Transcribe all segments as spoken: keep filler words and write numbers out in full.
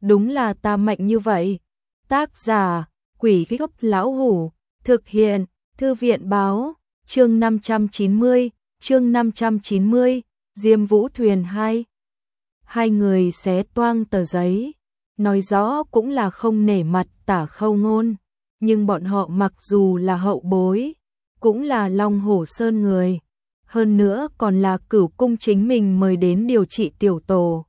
đúng là ta mạnh như vậy. Tác giả, Quỷ Gốc Lão Hủ, thực hiện, Thư viện báo, chương năm trăm chín mươi, chương năm trăm chín mươi, Diêm Vũ thuyền hai. Hai người xé toang tờ giấy, nói rõ cũng là không nể mặt Tả Khâu Ngôn, nhưng bọn họ mặc dù là hậu bối, cũng là Long Hổ Sơn người, hơn nữa còn là Cửu Cung chính mình mời đến điều trị tiểu tổ.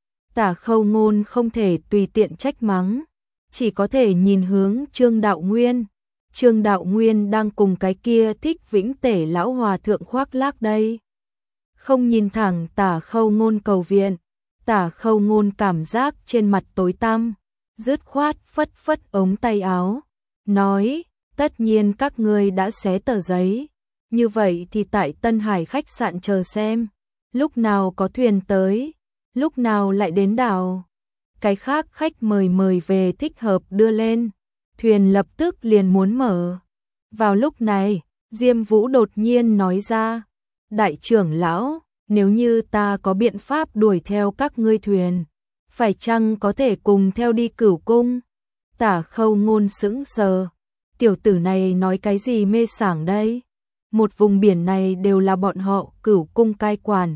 Tả Khâu Ngôn không thể tùy tiện trách mắng, chỉ có thể nhìn hướng Trương Đạo Nguyên. Trương Đạo Nguyên đang cùng cái kia Thích Vĩnh Tể lão hòa thượng khoác lác đây. Không nhìn thẳng Tả Khâu Ngôn cầu viện, Tả Khâu Ngôn cảm giác trên mặt tối tăm, dứt khoát phất phất ống tay áo, nói, tất nhiên các ngươi đã xé tờ giấy, như vậy thì tại Tân Hải khách sạn chờ xem, lúc nào có thuyền tới, lúc nào lại đến đảo. Cái khác khách mời mời về thích hợp đưa lên, thuyền lập tức liền muốn mở. Vào lúc này, Diêm Vũ đột nhiên nói ra, đại trưởng lão, nếu như ta có biện pháp đuổi theo các ngươi thuyền, phải chăng có thể cùng theo đi Cửu Cung? Tả Khâu Ngôn sững sờ, tiểu tử này nói cái gì mê sảng đây? Một vùng biển này đều là bọn họ Cửu Cung cai quản.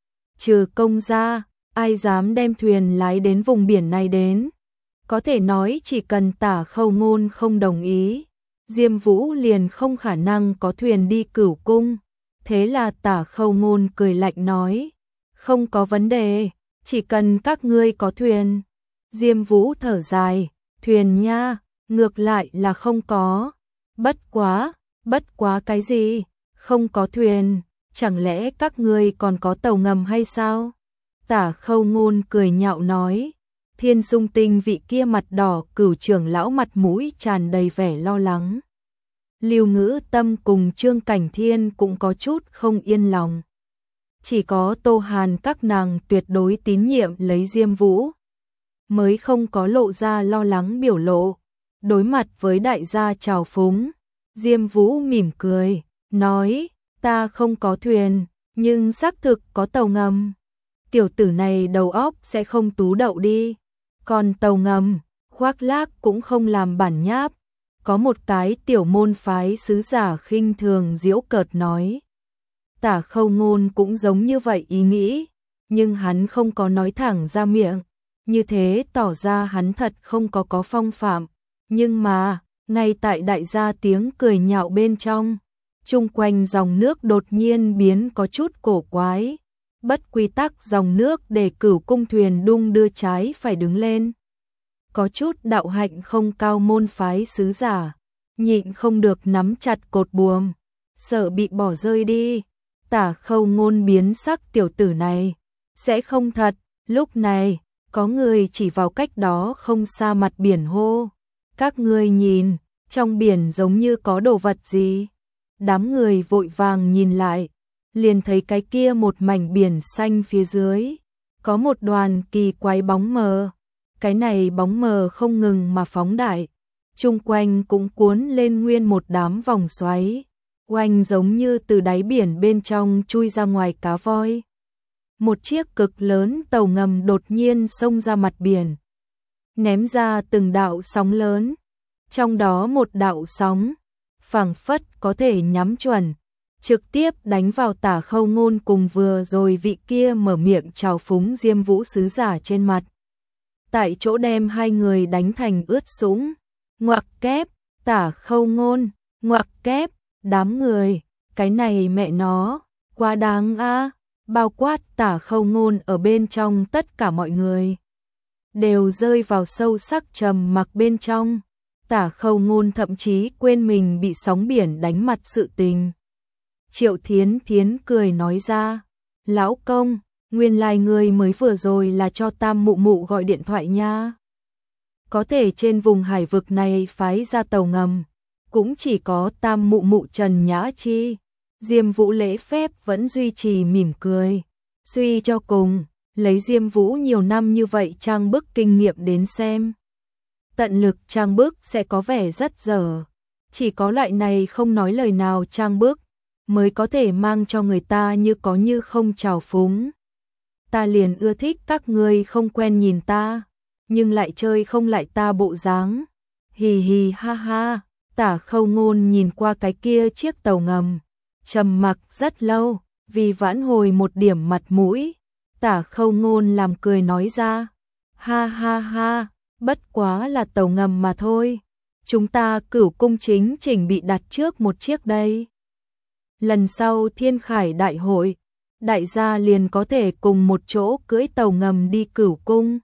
Trừ công ra, ai dám đem thuyền lái đến vùng biển này đến? Có thể nói chỉ cần Tả Khâu Ngôn không đồng ý, Diêm Vũ liền không khả năng có thuyền đi Cửu Cung. Thế là Tả Khâu Ngôn cười lạnh nói, không có vấn đề, chỉ cần các ngươi có thuyền. Diêm Vũ thở dài, thuyền nha, ngược lại là không có. Bất quá, bất quá cái gì? Không có thuyền, chẳng lẽ các ngươi còn có tàu ngầm hay sao? Tả Khâu Ngôn cười nhạo nói, Thiên Sung Tinh vị kia mặt đỏ Cửu trưởng lão mặt mũi tràn đầy vẻ lo lắng. Lưu Ngữ Tâm cùng Trương Cảnh Thiên cũng có chút không yên lòng. Chỉ có Tô Hàn các nàng tuyệt đối tín nhiệm lấy Diêm Vũ, mới không có lộ ra lo lắng biểu lộ. Đối mặt với đại gia trào phúng, Diêm Vũ mỉm cười, nói, ta không có thuyền, nhưng xác thực có tàu ngầm. Tiểu tử này đầu óc sẽ không tú đậu đi. Còn tàu ngầm, khoác lác cũng không làm bản nháp. Có một cái tiểu môn phái sứ giả khinh thường giễu cợt nói. Tả Khâu Ngôn cũng giống như vậy ý nghĩ, nhưng hắn không có nói thẳng ra miệng, như thế tỏ ra hắn thật không có có phong phạm. Nhưng mà, ngay tại đại gia tiếng cười nhạo bên trong, chung quanh dòng nước đột nhiên biến có chút cổ quái. Bất quy tắc dòng nước để Cửu Cung thuyền đung đưa trái phải đứng lên. Có chút đạo hạnh không cao môn phái sứ giả, nhịn không được nắm chặt cột buồm, sợ bị bỏ rơi đi. Tả Khâu Ngôn biến sắc, tiểu tử này sẽ không thật. Lúc này, có người chỉ vào cách đó không xa mặt biển hô, các ngươi nhìn, trong biển giống như có đồ vật gì. Đám người vội vàng nhìn lại, liền thấy cái kia một mảnh biển xanh phía dưới, có một đoàn kỳ quái bóng mờ. Cái này bóng mờ không ngừng mà phóng đại, chung quanh cũng cuốn lên nguyên một đám vòng xoáy, oanh giống như từ đáy biển bên trong chui ra ngoài cá voi. Một chiếc cực lớn tàu ngầm đột nhiên xông ra mặt biển, ném ra từng đạo sóng lớn, trong đó một đạo sóng phảng phất có thể nhắm chuẩn, trực tiếp đánh vào Tả Khâu Ngôn cùng vừa rồi vị kia mở miệng trào phúng Diêm Vũ sứ giả trên mặt. Tại chỗ đem hai người đánh thành ướt sũng. Ngoặc kép, Tả Khâu Ngôn, ngoặc kép, đám người, cái này mẹ nó, quá đáng a. Bao quát Tả Khâu Ngôn ở bên trong, tất cả mọi người đều rơi vào sâu sắc trầm mặc bên trong. Tả Khâu Ngôn thậm chí quên mình bị sóng biển đánh mặt sự tình. Triệu Thiến Thiến cười nói ra, lão công, nguyên lai người mới vừa rồi là cho Tam Mụ Mụ gọi điện thoại nha. Có thể trên vùng hải vực này phái ra tàu ngầm, cũng chỉ có Tam Mụ Mụ Trần Nhã Chi. Diêm Vũ lễ phép vẫn duy trì mỉm cười. Suy cho cùng, lấy Diêm Vũ nhiều năm như vậy trang bức kinh nghiệm đến xem, tận lực trang bức sẽ có vẻ rất dở. Chỉ có loại này không nói lời nào trang bức mới có thể mang cho người ta như có như không trào phúng. Ta liền ưa thích các ngươi không quen nhìn ta, nhưng lại chơi không lại ta bộ dáng. Hì hì ha ha, Tả Khâu Ngôn nhìn qua cái kia chiếc tàu ngầm, trầm mặc rất lâu, vì vãn hồi một điểm mặt mũi. Tả Khâu Ngôn làm cười nói ra, ha ha ha, bất quá là tàu ngầm mà thôi. Chúng ta Cửu Cung chính chỉnh bị đặt trước một chiếc đây. Lần sau Thiên Khải đại hội, đại gia liền có thể cùng một chỗ cưỡi tàu ngầm đi Cửu Cung.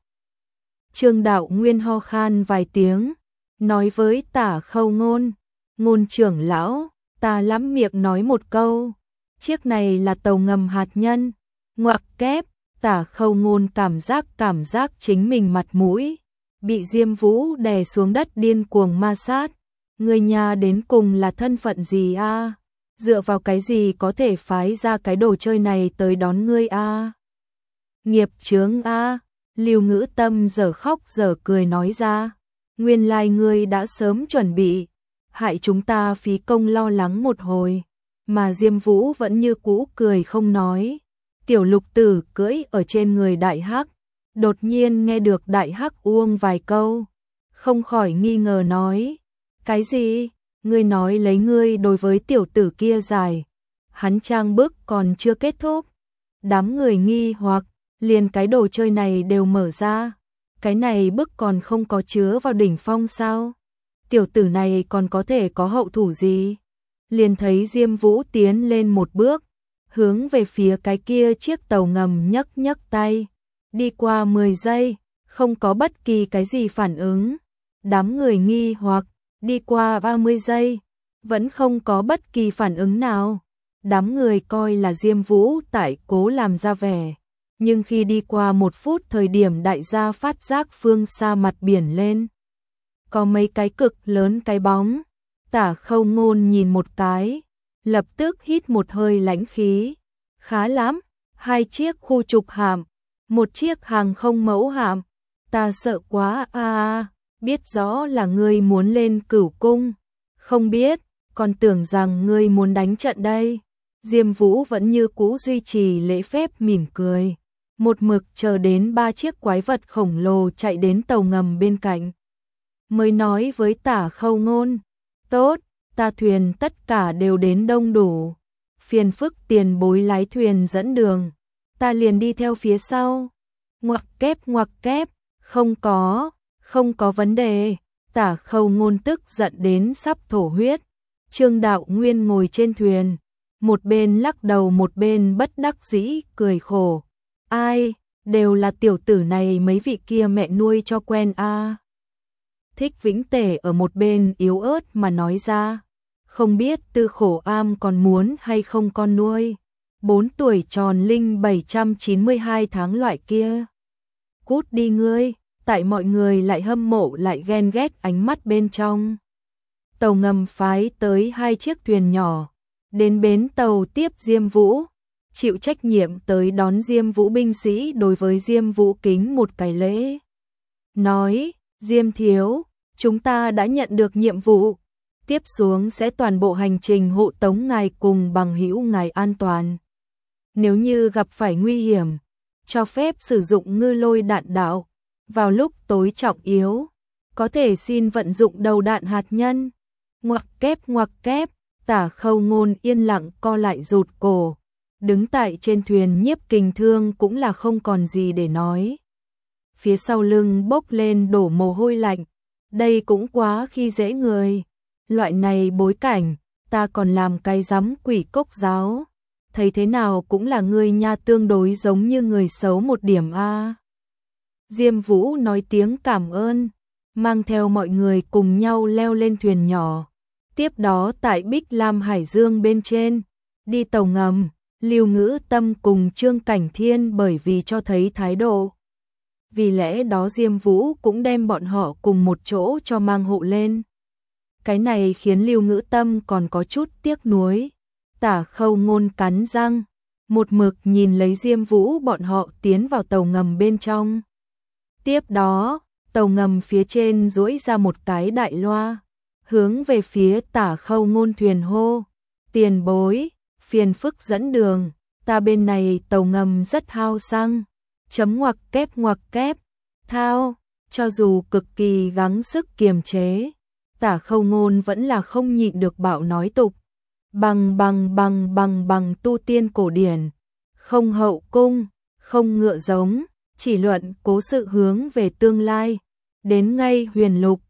Trương Đạo Nguyên ho khan vài tiếng, nói với Tả Khâu Ngôn, Ngôn trưởng lão, ta lắm miệng nói một câu, chiếc này là tàu ngầm hạt nhân. Ngoặc kép, Tả Khâu Ngôn cảm giác cảm giác chính mình mặt mũi bị Diêm Vũ đè xuống đất điên cuồng ma sát. Người nhà đến cùng là thân phận gì a? Dựa vào cái gì có thể phái ra cái đồ chơi này tới đón ngươi a? Nghiệp chướng a. Lưu Ngữ Tâm giờ khóc giờ cười nói ra, nguyên lai ngươi đã sớm chuẩn bị, hại chúng ta phí công lo lắng một hồi, mà Diêm Vũ vẫn như cũ cười không nói. Tiểu Lục Tử cưỡi ở trên người Đại Hắc, đột nhiên nghe được Đại Hắc uông vài câu, không khỏi nghi ngờ nói, cái gì? Ngươi nói lấy ngươi đối với tiểu tử kia dài. Hắn trang bức còn chưa kết thúc. Đám người nghi hoặc, liền cái đồ chơi này đều mở ra. Cái này bức còn không có chứa vào đỉnh phong sao? Tiểu tử này còn có thể có hậu thủ gì? Liền thấy Diêm Vũ tiến lên một bước, hướng về phía cái kia chiếc tàu ngầm nhấc nhấc tay. Đi qua mười giây, không có bất kỳ cái gì phản ứng. Đám người nghi hoặc, đi qua ba mươi giây, vẫn không có bất kỳ phản ứng nào. Đám người coi là Diêm Vũ tại cố làm ra vẻ, nhưng khi đi qua một phút thời điểm đại gia phát giác phương xa mặt biển lên. Có mấy cái cực lớn cái bóng, Tả Khâu Ngôn nhìn một cái, lập tức hít một hơi lãnh khí. Khá lắm, hai chiếc khu trục hạm, một chiếc hàng không mẫu hạm, ta sợ quá a à, biết rõ là ngươi muốn lên Cửu Cung, không biết, còn tưởng rằng ngươi muốn đánh trận đây. Diêm Vũ vẫn như cũ duy trì lễ phép mỉm cười, một mực chờ đến ba chiếc quái vật khổng lồ chạy đến tàu ngầm bên cạnh, mới nói với Tả Khâu Ngôn, tốt, ta thuyền tất cả đều đến đông đủ, phiền phức tiền bối lái thuyền dẫn đường, ta liền đi theo phía sau. Ngoặc kép ngoặc kép, không có, không có vấn đề. Tả Khâu Ngôn tức giận đến sắp thổ huyết. Trương Đạo Nguyên ngồi trên thuyền, một bên lắc đầu một bên bất đắc dĩ cười khổ. Ai, đều là tiểu tử này mấy vị kia mẹ nuôi cho quen a. À. Thích Vĩnh Tể ở một bên yếu ớt mà nói ra, không biết Tư Khổ Am còn muốn hay không con nuôi. Bốn tuổi tròn linh bảy trăm chín mươi hai tháng loại kia. Cút đi ngươi, tại mọi người lại hâm mộ lại ghen ghét ánh mắt bên trong. Tàu ngầm phái tới hai chiếc thuyền nhỏ, đến bến tàu tiếp Diêm Vũ, chịu trách nhiệm tới đón Diêm Vũ binh sĩ đối với Diêm Vũ kính một cái lễ. Nói, Diêm thiếu, chúng ta đã nhận được nhiệm vụ, tiếp xuống sẽ toàn bộ hành trình hộ tống ngài cùng bằng hữu ngài an toàn. Nếu như gặp phải nguy hiểm, cho phép sử dụng ngư lôi đạn đạo, vào lúc tối trọng yếu, có thể xin vận dụng đầu đạn hạt nhân. Ngoặc kép ngoặc kép, Tả Khâu Ngôn yên lặng co lại rụt cổ, đứng tại trên thuyền Nhiếp Kình Thương cũng là không còn gì để nói. Phía sau lưng bốc lên đổ mồ hôi lạnh, đây cũng quá khi dễ người, loại này bối cảnh, ta còn làm cái rắm quỷ cốc giáo. Thấy thế nào cũng là người nha, tương đối giống như người xấu một điểm a. Diêm Vũ nói tiếng cảm ơn, mang theo mọi người cùng nhau leo lên thuyền nhỏ. Tiếp đó tại Bích Lam Hải Dương bên trên, đi tàu ngầm, Lưu Ngữ Tâm cùng Trương Cảnh Thiên bởi vì cho thấy thái độ. Vì lẽ đó Diêm Vũ cũng đem bọn họ cùng một chỗ cho mang hộ lên. Cái này khiến Lưu Ngữ Tâm còn có chút tiếc nuối. Tả Khâu Ngôn cắn răng, một mực nhìn lấy Diêm Vũ bọn họ tiến vào tàu ngầm bên trong. Tiếp đó, tàu ngầm phía trên duỗi ra một cái đại loa, hướng về phía Tả Khâu Ngôn thuyền hô, tiền bối, phiền phức dẫn đường, ta bên này tàu ngầm rất hao xăng. Chấm ngoặc kép ngoặc kép, thao, cho dù cực kỳ gắng sức kiềm chế, Tả Khâu Ngôn vẫn là không nhịn được bạo nói tục. Bằng bằng bằng bằng bằng tu tiên cổ điển, không hậu cung, không ngựa giống, chỉ luận cố sự hướng về tương lai, đến ngay huyền lục,